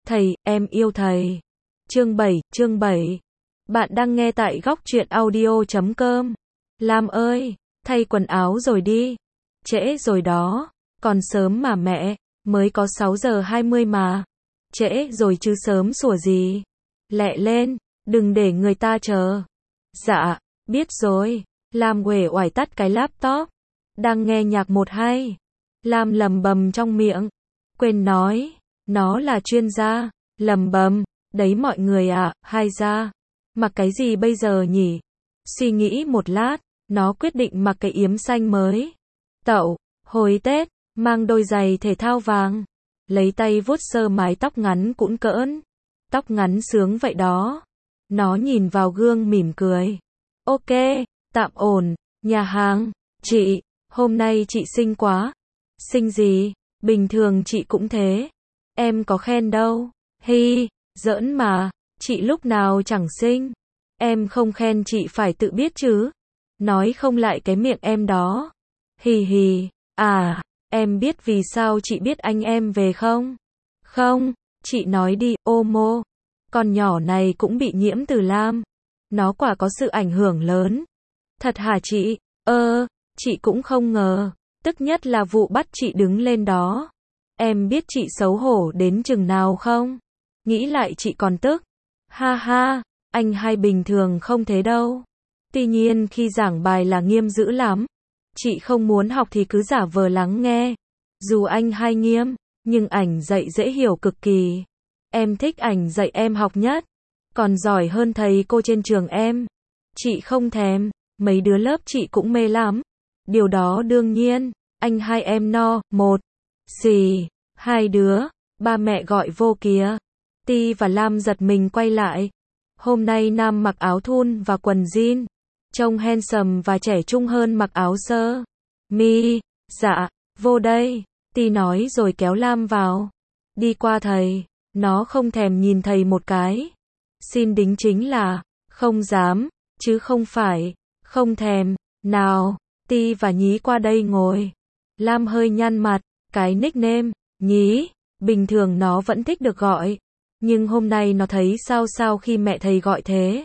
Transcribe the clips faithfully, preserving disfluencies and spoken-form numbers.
Thầy, em yêu thầy. Chương bảy, chương bảy. Bạn đang nghe tại góc truyện audio chấm com. Lam ơi, thay quần áo rồi đi. Trễ rồi đó. Còn sớm mà mẹ, mới có sáu giờ hai mươi mà. Trễ rồi chứ sớm sủa gì. Lẹ lên, đừng để người ta chờ. Dạ, biết rồi. Lam uể oải tắt cái laptop. Đang nghe nhạc một hay. Lam lầm bầm trong miệng. Quên nói, nó là chuyên gia. Lầm bầm, đấy mọi người ạ, à, hay ra. Mặc cái gì bây giờ nhỉ? Suy nghĩ một lát, nó quyết định mặc cái yếm xanh mới. Tậu, hồi Tết, mang đôi giày thể thao vàng. Lấy tay vuốt sơ mái tóc ngắn cũn cỡn. Tóc ngắn sướng vậy đó. Nó nhìn vào gương mỉm cười. Ok, tạm ổn, nhà hàng. Chị, hôm nay chị xinh quá. Xinh gì? Bình thường chị cũng thế. Em có khen đâu. Hi, giỡn mà, chị lúc nào chẳng xinh. Em không khen chị phải tự biết chứ. Nói không lại cái miệng em đó. Hì hì, à, em biết vì sao chị biết anh em về không? Không, chị nói đi, ô mô. Con nhỏ này cũng bị nhiễm từ Lam. Nó quả có sự ảnh hưởng lớn. Thật hả chị? Ơ, chị cũng không ngờ. Tức nhất là vụ bắt chị đứng lên đó. Em biết chị xấu hổ đến chừng nào không? Nghĩ lại chị còn tức. Ha ha, anh hay bình thường không thế đâu. Tuy nhiên khi giảng bài là nghiêm dữ lắm. Chị không muốn học thì cứ giả vờ lắng nghe. Dù anh hay nghiêm, nhưng ảnh dạy dễ hiểu cực kỳ. Em thích ảnh dạy em học nhất. Còn giỏi hơn thầy cô trên trường em. Chị không thèm, mấy đứa lớp chị cũng mê lắm. Điều đó đương nhiên, anh hai em no, một. Xì, hai đứa, ba mẹ gọi vô kìa. Ti và Lam giật mình quay lại. Hôm nay Nam mặc áo thun và quần jean. Trông handsome và trẻ trung hơn mặc áo sơ. Mi, dạ, vô đây. Ti nói rồi kéo Lam vào. Đi qua thầy. Nó không thèm nhìn thầy một cái. Xin đính chính là, không dám, chứ không phải, không thèm. Nào, Ti và Nhí qua đây ngồi. Lam hơi nhăn mặt, cái nickname, Nhí, bình thường nó vẫn thích được gọi. Nhưng hôm nay nó thấy sao sao khi mẹ thầy gọi thế.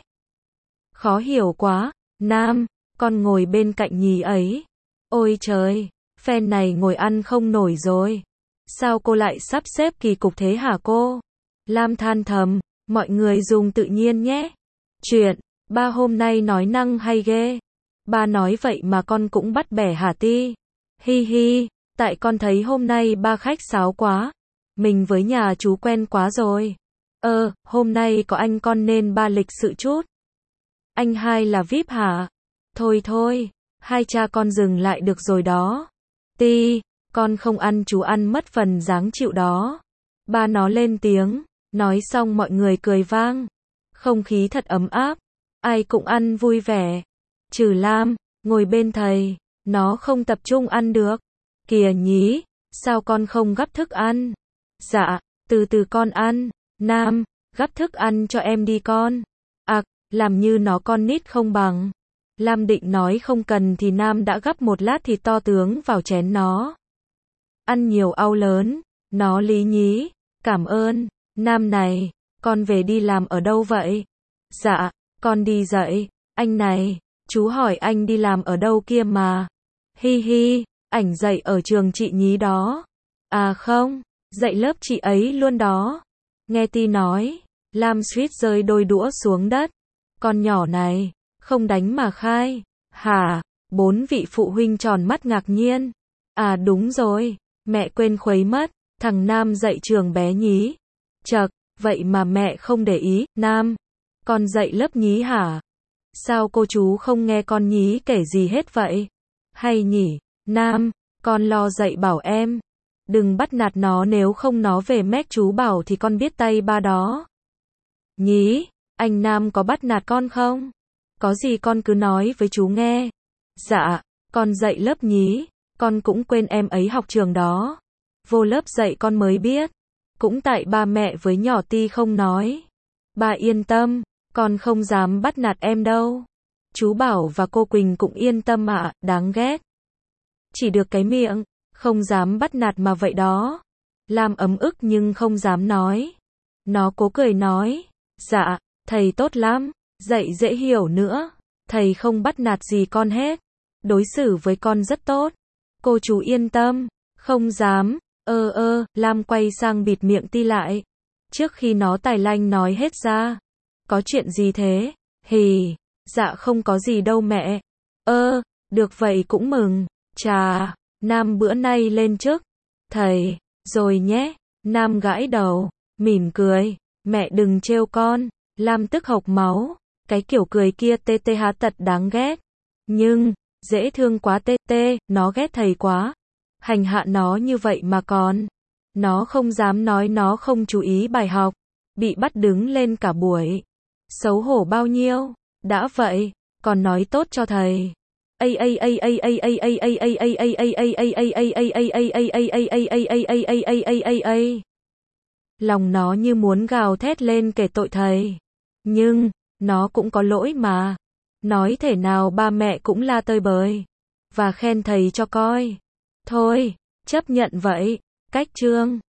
Khó hiểu quá. Nam, con ngồi bên cạnh Nhí ấy. Ôi trời, fan này ngồi ăn không nổi rồi. Sao cô lại sắp xếp kỳ cục thế hả cô? Lam than thầm, mọi người dùng tự nhiên nhé. Chuyện, ba hôm nay nói năng hay ghê. Ba nói vậy mà con cũng bắt bẻ hả Ti? Hi hi, tại con thấy hôm nay ba khách sáo quá. Mình với nhà chú quen quá rồi. Ơ, hôm nay có anh con nên ba lịch sự chút. Anh hai là vi ai pi hả? Thôi thôi, hai cha con dừng lại được rồi đó. Ti, con không ăn chú ăn mất phần dáng chịu đó. Ba nó lên tiếng, nói xong mọi người cười vang. Không khí thật ấm áp, ai cũng ăn vui vẻ. Trừ Lam, ngồi bên thầy, nó không tập trung ăn được. Kìa Nhí, sao con không gắp thức ăn? Dạ, từ từ con ăn. Nam, gắp thức ăn cho em đi con. À, làm như nó con nít không bằng. Lam định nói không cần thì Nam đã gắp một lát thịt to tướng vào chén nó. Ăn nhiều au lớn, nó lý nhí. Cảm ơn, Nam này, con về đi làm ở đâu vậy? Dạ, con đi dạy. Anh này, chú hỏi anh đi làm ở đâu kia mà. Hi hi, ảnh dạy ở trường chị Nhí đó. À không, dạy lớp chị ấy luôn đó. Nghe Ti nói, Lam suýt rơi đôi đũa xuống đất. Con nhỏ này, không đánh mà khai. Hả? Bốn vị phụ huynh tròn mắt ngạc nhiên. À đúng rồi, mẹ quên khuấy mất. Thằng Nam dạy trường bé Nhí. Chậc, vậy mà mẹ không để ý. Nam, con dạy lớp Nhí hả? Sao cô chú không nghe con Nhí kể gì hết vậy? Hay nhỉ? Nam, con lo dạy bảo em. Đừng bắt nạt nó, nếu không nó về mét chú bảo thì con biết tay ba đó. Nhí, anh Nam có bắt nạt con không? Có gì con cứ nói với chú nghe. Dạ, con dạy lớp Nhí, con cũng quên em ấy học trường đó. Vô lớp dạy con mới biết. Cũng tại ba mẹ với nhỏ Ti không nói. Ba yên tâm, con không dám bắt nạt em đâu. Chú Bảo và cô Quỳnh cũng yên tâm ạ, à, đáng ghét. Chỉ được cái miệng, không dám bắt nạt mà vậy đó. Lam ấm ức nhưng không dám nói. Nó cố cười nói, dạ, thầy tốt lắm, dạy dễ hiểu nữa, thầy không bắt nạt gì con hết, đối xử với con rất tốt. Cô chú yên tâm, không dám, ơ ơ, Lam quay sang bịt miệng Ti lại. Trước khi nó tài lanh nói hết ra. Có chuyện gì thế? Hì, dạ không có gì đâu mẹ. Ơ, được vậy cũng mừng. Chà, Nam bữa nay lên chức. Thầy, rồi nhé. Nam gãi đầu, mỉm cười. Mẹ đừng trêu con. Lam tức hộc máu. Cái kiểu cười kia tê tê há tật đáng ghét. Nhưng, dễ thương quá tê tê, nó ghét thầy quá. Hành hạ nó như vậy mà còn. Nó không dám nói nó không chú ý bài học. Bị bắt đứng lên cả buổi. Xấu hổ bao nhiêu. Đã vậy, còn nói tốt cho thầy. Lòng nó như muốn gào thét lên kể tội thầy. Nhưng, nó cũng có lỗi mà. Nói thể nào ba mẹ cũng la tơi bời. Và khen thầy cho coi. Thôi, chấp nhận vậy. Cách chương